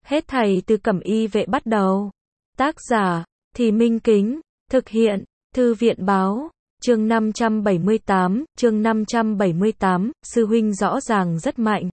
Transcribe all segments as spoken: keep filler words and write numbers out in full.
Hết thảy từ Cẩm Y Vệ bắt đầu. Tác giả, Thì Minh Kính, thực hiện, Thư viện Báo, chương năm trăm bảy mươi tám, chương năm trăm bảy mươi tám, sư huynh rõ ràng rất mạnh.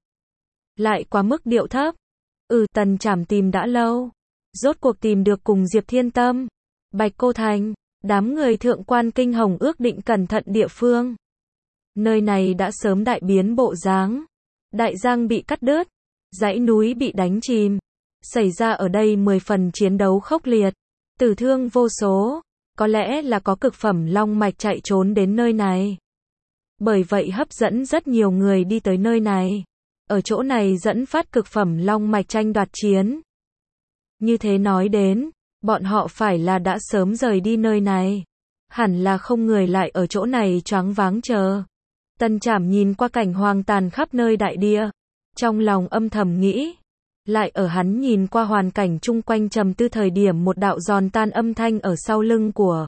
Lại quá mức điệu thấp. Ừ, Tần Trảm tìm đã lâu. Rốt cuộc tìm được cùng Diệp Thiên Tâm, Bạch Cô Thành, đám người thượng quan kinh hồng ước định cẩn thận địa phương. Nơi này đã sớm đại biến bộ dáng. Đại giang bị cắt đứt, dãy núi bị đánh chìm. Xảy ra ở đây mười phần chiến đấu khốc liệt, tử thương vô số, có lẽ là có cực phẩm long mạch chạy trốn đến nơi này. Bởi vậy hấp dẫn rất nhiều người đi tới nơi này. Ở chỗ này dẫn phát cực phẩm long mạch tranh đoạt chiến. Như thế nói đến, bọn họ phải là đã sớm rời đi nơi này. Hẳn là không người lại ở chỗ này choáng váng chờ. Tần Trảm nhìn qua cảnh hoang tàn khắp nơi đại địa, trong lòng âm thầm nghĩ. Lại ở hắn nhìn qua hoàn cảnh chung quanh trầm tư thời điểm một đạo giòn tan âm thanh ở sau lưng của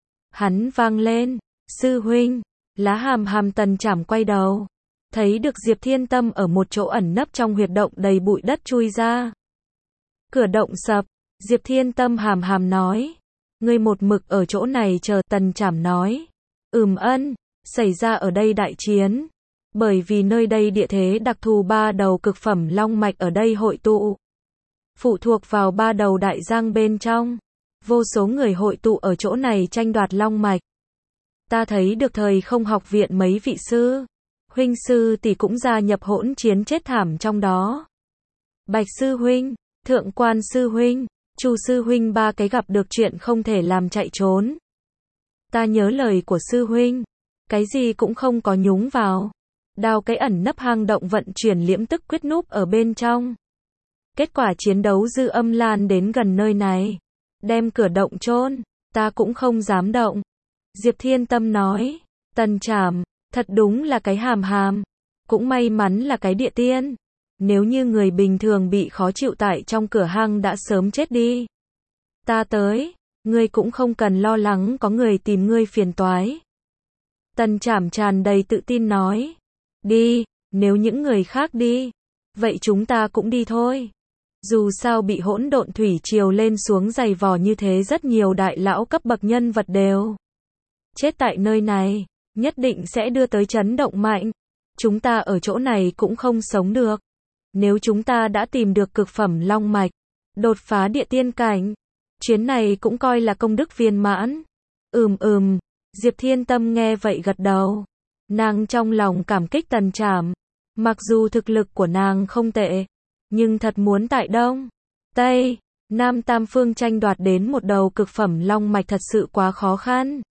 hắn vang lên. Sư huynh, Lá Hàm Hàm. Tần Trảm quay đầu, thấy được Diệp Thiên Tâm ở một chỗ ẩn nấp trong huyệt động đầy bụi đất chui ra. Cửa động sập, Diệp Thiên Tâm hàm hàm nói. Ngươi một mực ở chỗ này chờ. Tần Trảm nói. Ừm ân, xảy ra ở đây đại chiến. Bởi vì nơi đây địa thế đặc thù, ba đầu cực phẩm long mạch ở đây hội tụ. Phụ thuộc vào ba đầu đại giang bên trong. Vô số người hội tụ ở chỗ này tranh đoạt long mạch. Ta thấy được thời không học viện mấy vị sư huynh sư tỷ cũng gia nhập hỗn chiến chết thảm trong đó. Bạch sư huynh, Thượng quan sư huynh, Chu sư huynh ba cái gặp được chuyện không thể làm chạy trốn. Ta nhớ lời của sư huynh, cái gì cũng không có nhúng vào. Đào cái ẩn nấp hang động vận chuyển liễm tức quyết núp ở bên trong. Kết quả chiến đấu dư âm lan đến gần nơi này. Đem cửa động chôn, ta cũng không dám động. Diệp Thiên Tâm nói. Tần Trảm, thật đúng là cái hàm hàm. Cũng may mắn là cái địa tiên. Nếu như người bình thường bị khó chịu tại trong cửa hang đã sớm chết đi. Ta tới, ngươi cũng không cần lo lắng có người tìm ngươi phiền toái. Tần Trảm tràn đầy tự tin nói. Đi, nếu những người khác đi, vậy chúng ta cũng đi thôi. Dù sao bị hỗn độn thủy triều lên xuống dày vò như thế, rất nhiều đại lão cấp bậc nhân vật đều chết tại nơi này, nhất định sẽ đưa tới chấn động mạnh. Chúng ta ở chỗ này cũng không sống được. Nếu chúng ta đã tìm được cực phẩm long mạch, đột phá địa tiên cảnh, chuyến này cũng coi là công đức viên mãn. Ừm ừm, Diệp Thiên Tâm nghe vậy gật đầu. Nàng trong lòng cảm kích Tần Trảm. Mặc dù thực lực của nàng không tệ, nhưng thật muốn tại Đông, Tây, Nam tam phương tranh đoạt đến một đầu cực phẩm long mạch thật sự quá khó khăn.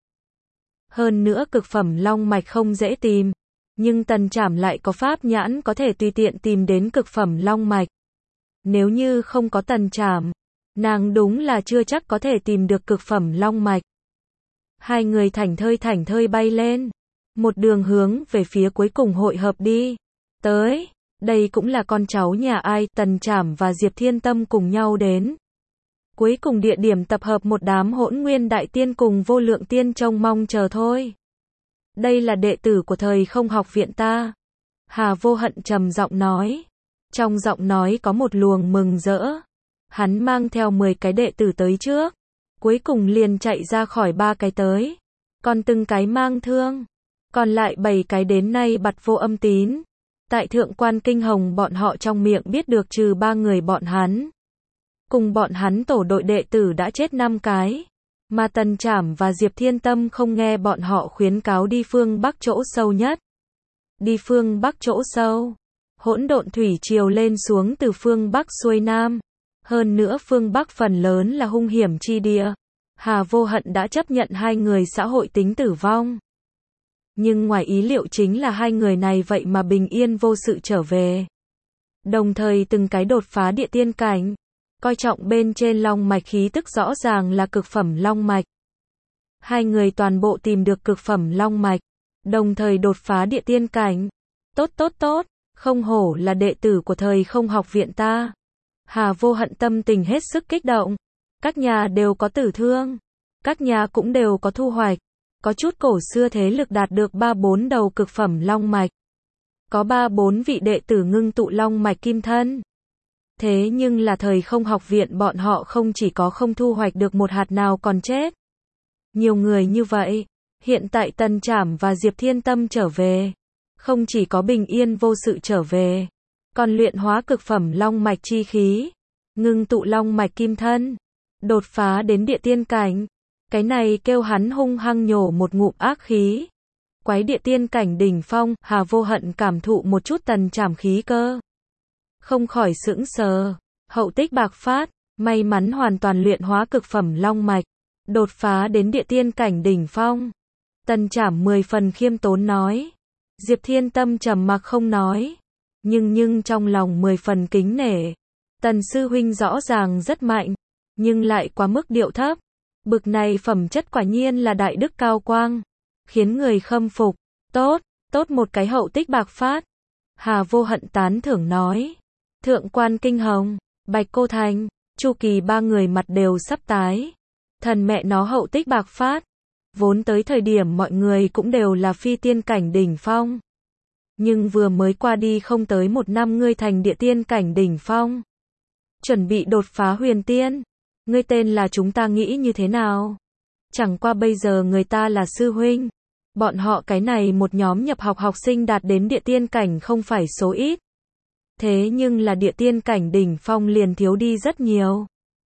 Hơn nữa cực phẩm long mạch không dễ tìm, nhưng Tần Trảm lại có pháp nhãn có thể tùy tiện tìm đến cực phẩm long mạch. Nếu như không có Tần Trảm, nàng đúng là chưa chắc có thể tìm được cực phẩm long mạch. Hai người thảnh thơi thảnh thơi bay lên, một đường hướng về phía cuối cùng hội hợp đi. Tới, đây cũng là con cháu nhà ai. Tần Trảm và Diệp Thiên Tâm cùng nhau đến. Cuối cùng địa điểm tập hợp một đám hỗn nguyên đại tiên cùng vô lượng tiên trông mong chờ thôi. Đây là đệ tử của thời không học viện ta. Hà Vô Hận trầm giọng nói. Trong giọng nói có một luồng mừng rỡ. Hắn mang theo mười cái đệ tử tới trước. Cuối cùng liền chạy ra khỏi ba cái tới. Còn từng cái mang thương. Còn lại bảy cái đến nay bặt vô âm tín. Tại thượng quan kinh hồng bọn họ trong miệng biết được trừ ba người bọn hắn. Cùng bọn hắn tổ đội đệ tử đã chết năm cái. Mà Tần Trảm và Diệp Thiên Tâm không nghe bọn họ khuyến cáo đi phương Bắc chỗ sâu nhất. Đi phương Bắc chỗ sâu. Hỗn độn thủy triều lên xuống từ phương Bắc xuôi Nam. Hơn nữa phương Bắc phần lớn là hung hiểm chi địa. Hà Vô Hận đã chấp nhận hai người xã hội tính tử vong. Nhưng ngoài ý liệu chính là hai người này vậy mà bình yên vô sự trở về. Đồng thời từng cái đột phá địa tiên cảnh. Coi trọng bên trên long mạch khí tức rõ ràng là cực phẩm long mạch. Hai người toàn bộ tìm được cực phẩm long mạch. Đồng thời đột phá địa tiên cảnh. Tốt tốt tốt, không hổ là đệ tử của thời không học viện ta. Hà Vô Hận tâm tình hết sức kích động. Các nhà đều có tử thương. Các nhà cũng đều có thu hoạch. Có chút cổ xưa thế lực đạt được ba bốn đầu cực phẩm long mạch. Có ba bốn vị đệ tử ngưng tụ long mạch kim thân. Thế nhưng là thời không học viện bọn họ không chỉ có không thu hoạch được một hạt nào còn chết. Nhiều người như vậy, hiện tại Tần Trảm và Diệp Thiên Tâm trở về. Không chỉ có bình yên vô sự trở về, còn luyện hóa cực phẩm long mạch chi khí, ngưng tụ long mạch kim thân, đột phá đến địa tiên cảnh. Cái này kêu hắn hung hăng nhổ một ngụm ác khí. Quái địa tiên cảnh đỉnh phong, Hà Vô Hận cảm thụ một chút Tần Trảm khí cơ. Không khỏi sững sờ, hậu tích bạc phát, may mắn hoàn toàn luyện hóa cực phẩm long mạch, đột phá đến địa tiên cảnh đỉnh phong. Tần Trảm mười phần khiêm tốn nói. Diệp Thiên Tâm trầm mặc không nói, nhưng nhưng trong lòng mười phần kính nể. Tần sư huynh rõ ràng rất mạnh, nhưng lại quá mức điệu thấp. Bực này phẩm chất quả nhiên là đại đức cao quang, khiến người khâm phục. Tốt, tốt một cái hậu tích bạc phát. Hà Vô Hận tán thưởng nói. Thượng quan Kinh Hồng, Bạch Cô Thành, Chu Kỳ ba người mặt đều sắp tái. Thần mẹ nó hậu tích bạc phát. Vốn tới thời điểm mọi người cũng đều là phi tiên cảnh đỉnh phong. Nhưng vừa mới qua đi không tới một năm ngươi thành địa tiên cảnh đỉnh phong. Chuẩn bị đột phá huyền tiên. Ngươi tên là chúng ta nghĩ như thế nào? Chẳng qua bây giờ người ta là sư huynh. Bọn họ cái này một nhóm nhập học học sinh đạt đến địa tiên cảnh không phải số ít. Thế nhưng là địa tiên cảnh đỉnh phong liền thiếu đi rất nhiều.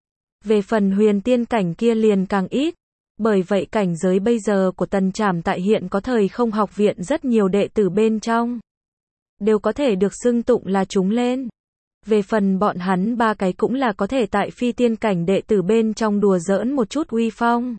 Về phần huyền tiên cảnh kia liền càng ít. Bởi vậy cảnh giới bây giờ của Tần Trảm tại hiện có thời không học viện rất nhiều đệ tử bên trong. Đều có thể được xưng tụng là chúng lên. Về phần bọn hắn ba cái cũng là có thể tại phi tiên cảnh đệ tử bên trong đùa giỡn một chút uy phong.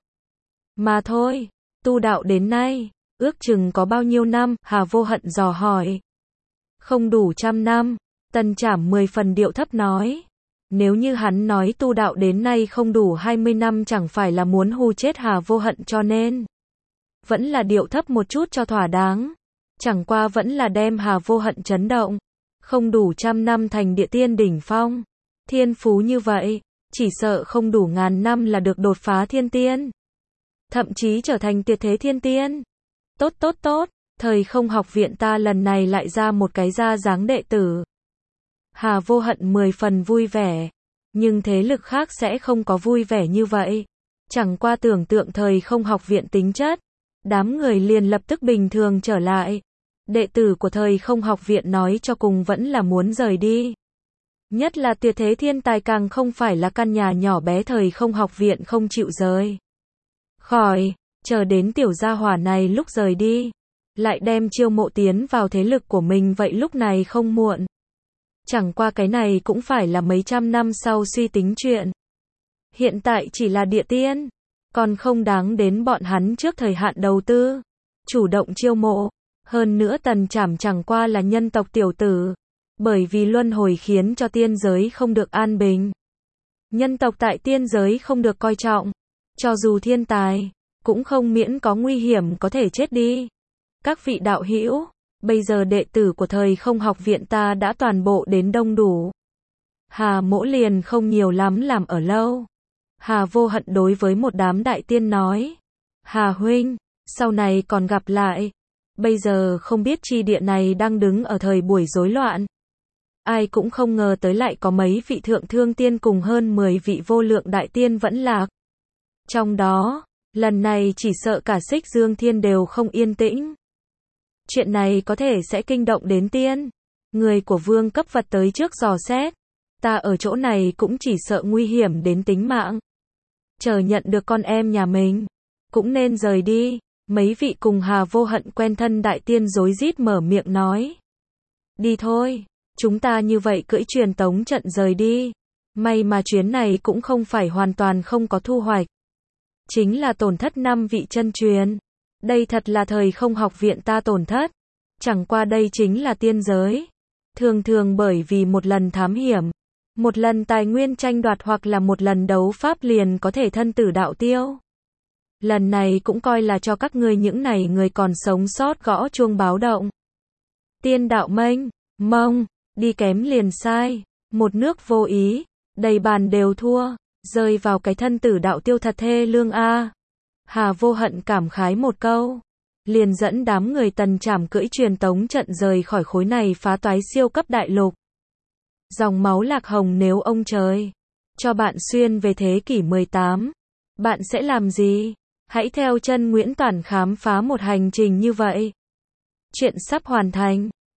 Mà thôi, tu đạo đến nay, ước chừng có bao nhiêu năm, Hà Vô Hận dò hỏi. Không đủ trăm năm, Tần Trảm mười phần điệu thấp nói. Nếu như hắn nói tu đạo đến nay không đủ hai mươi năm chẳng phải là muốn hù chết Hà Vô Hận cho nên. Vẫn là điệu thấp một chút cho thỏa đáng. Chẳng qua vẫn là đem Hà Vô Hận chấn động. Không đủ trăm năm thành địa tiên đỉnh phong. Thiên phú như vậy, chỉ sợ không đủ ngàn năm là được đột phá thiên tiên. Thậm chí trở thành tuyệt thế thiên tiên. Tốt tốt tốt, thời không học viện ta lần này lại ra một cái ra dáng đệ tử. Hà Vô Hận mười phần vui vẻ, nhưng thế lực khác sẽ không có vui vẻ như vậy. Chẳng qua tưởng tượng thời không học viện tính chất, đám người liền lập tức bình thường trở lại. Đệ tử của thời không học viện nói cho cùng vẫn là muốn rời đi. Nhất là tuyệt thế thiên tài càng không phải là căn nhà nhỏ bé thời không học viện không chịu rời khỏi, chờ đến tiểu gia hỏa này lúc rời đi, lại đem chiêu mộ tiến vào thế lực của mình vậy lúc này không muộn. Chẳng qua cái này cũng phải là mấy trăm năm sau suy tính chuyện. Hiện tại chỉ là địa tiên, còn không đáng đến bọn hắn trước thời hạn đầu tư, chủ động chiêu mộ. Hơn nữa Tần Trảm chẳng qua là nhân tộc tiểu tử, bởi vì luân hồi khiến cho tiên giới không được an bình. Nhân tộc tại tiên giới không được coi trọng, cho dù thiên tài, cũng không miễn có nguy hiểm có thể chết đi. Các vị đạo hữu, bây giờ đệ tử của thời không học viện ta đã toàn bộ đến đông đủ. Hà Mỗ liền không nhiều lắm làm ở lâu. Hà Vô Hận đối với một đám đại tiên nói. Hà huynh, sau này còn gặp lại. Bây giờ không biết chi địa này đang đứng ở thời buổi rối loạn. Ai cũng không ngờ tới lại có mấy vị thượng thương tiên cùng hơn mười vị vô lượng đại tiên vẫn lạc. Trong đó, lần này chỉ sợ cả Xích Dương Thiên đều không yên tĩnh. Chuyện này có thể sẽ kinh động đến tiên. Người của vương cấp vật tới trước dò xét. Ta ở chỗ này cũng chỉ sợ nguy hiểm đến tính mạng. Chờ nhận được con em nhà mình, cũng nên rời đi. Mấy vị cùng Hà Vô Hận quen thân đại tiên rối rít mở miệng nói. Đi thôi, chúng ta như vậy cưỡi truyền tống trận rời đi. May mà chuyến này cũng không phải hoàn toàn không có thu hoạch. Chính là tổn thất năm vị chân truyền. Đây thật là thời không học viện ta tổn thất. Chẳng qua đây chính là tiên giới. Thường thường bởi vì một lần thám hiểm, một lần tài nguyên tranh đoạt hoặc là một lần đấu pháp liền có thể thân tử đạo tiêu. Lần này cũng coi là cho các ngươi những này người còn sống sót gõ chuông báo động. Tiên đạo mênh mông, đi kém liền sai, một nước vô ý, đầy bàn đều thua, rơi vào cái thân tử đạo tiêu thật thê lương a. Hà Vô Hận cảm khái một câu, liền dẫn đám người Tần Trảm cưỡi truyền tống trận rời khỏi khối này phá toái siêu cấp đại lục. Dòng máu lạc hồng nếu ông trời cho bạn xuyên về thế kỷ mười tám, bạn sẽ làm gì? Hãy theo chân Nguyễn Toản khám phá một hành trình như vậy. Chuyện sắp hoàn thành.